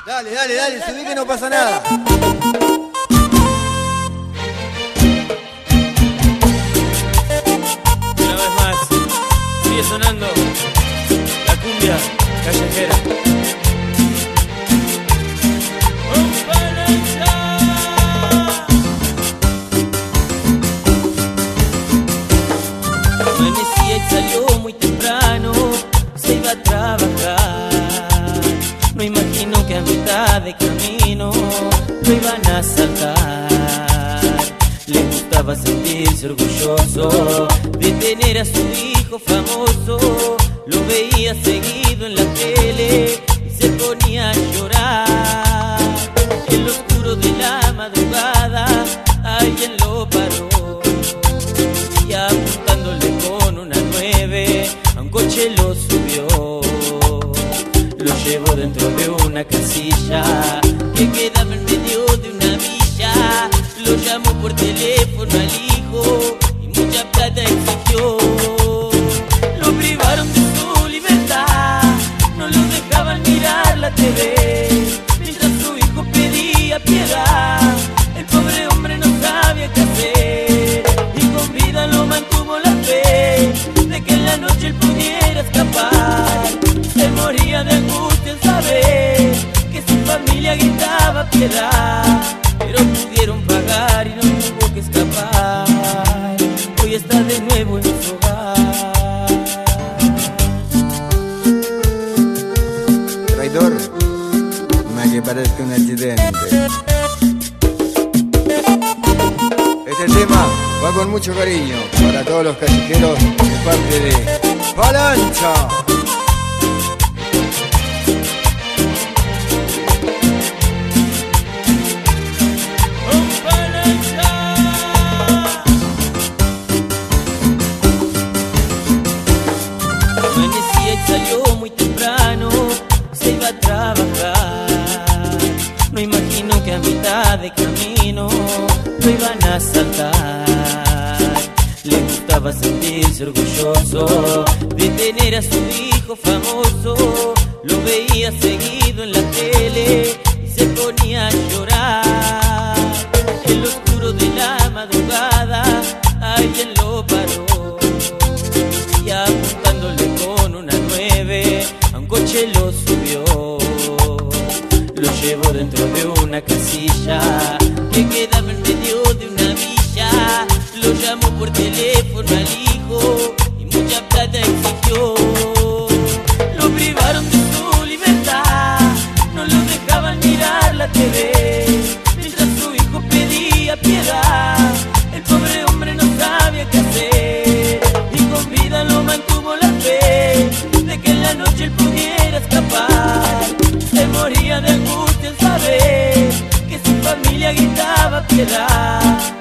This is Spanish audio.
Dale, dale, dale, subí que no pasa nada. Una vez más, sigue sonando la cumbia callejera. Amanecía y salió muy temprano, se iba a trabajar. No imagino que a mitad de camino lo iban a asaltar. Le gustaba sentirse orgulloso de tener a su hijo famoso. Lo veía seguido en la tele y se ponía a llorar. En lo oscuro de la madrugada alguien lo paró y apuntándole con una 9 a un coche lo subió. Lo llevó dentro de una casilla que quedaba en medio de una villa. Lo llamó por teléfono al hijo y mucha plata exigió. Lo privaron de su libertad, no lo dejaban mirar la TV. Mientras su hijo pedía piedad, el pobre hombre no sabía qué hacer. Y con vida lo mantuvo la fe de que en la noche él pudiera escapar. Se moría de angustia al saber que su familia gritaba piedad, pero pudieron pagar y no tuvo que escapar. Hoy está de nuevo en su hogar. Traidor, más que parezca un accidente. Este tema va con mucho cariño para todos los callejeros de parte de Palancha. Amanecía y salió muy temprano, se iba a trabajar. No imagino que a mitad de camino lo iban a asaltar. Le gustaba sentirse orgulloso de tener a su hijo famoso. Lo veía seguido en la tele y se ponía a llorar. En lo oscuro de la madrugada alguien lo paró y apuntándole con una 9 a un coche lo subió. Lo llevó dentro de una casilla que quedaba en medio de una villa. Lo llamó por teléfono al hijo y mucha plata exigió. Lo privaron de su libertad, no lo dejaban mirar la TV. Mientras su hijo pedía piedad, el pobre hombre no sabía qué hacer. Y con vida lo mantuvo la fe de que en la noche él pudiera escapar. Se moría de angustia al saber que su familia gritaba piedad,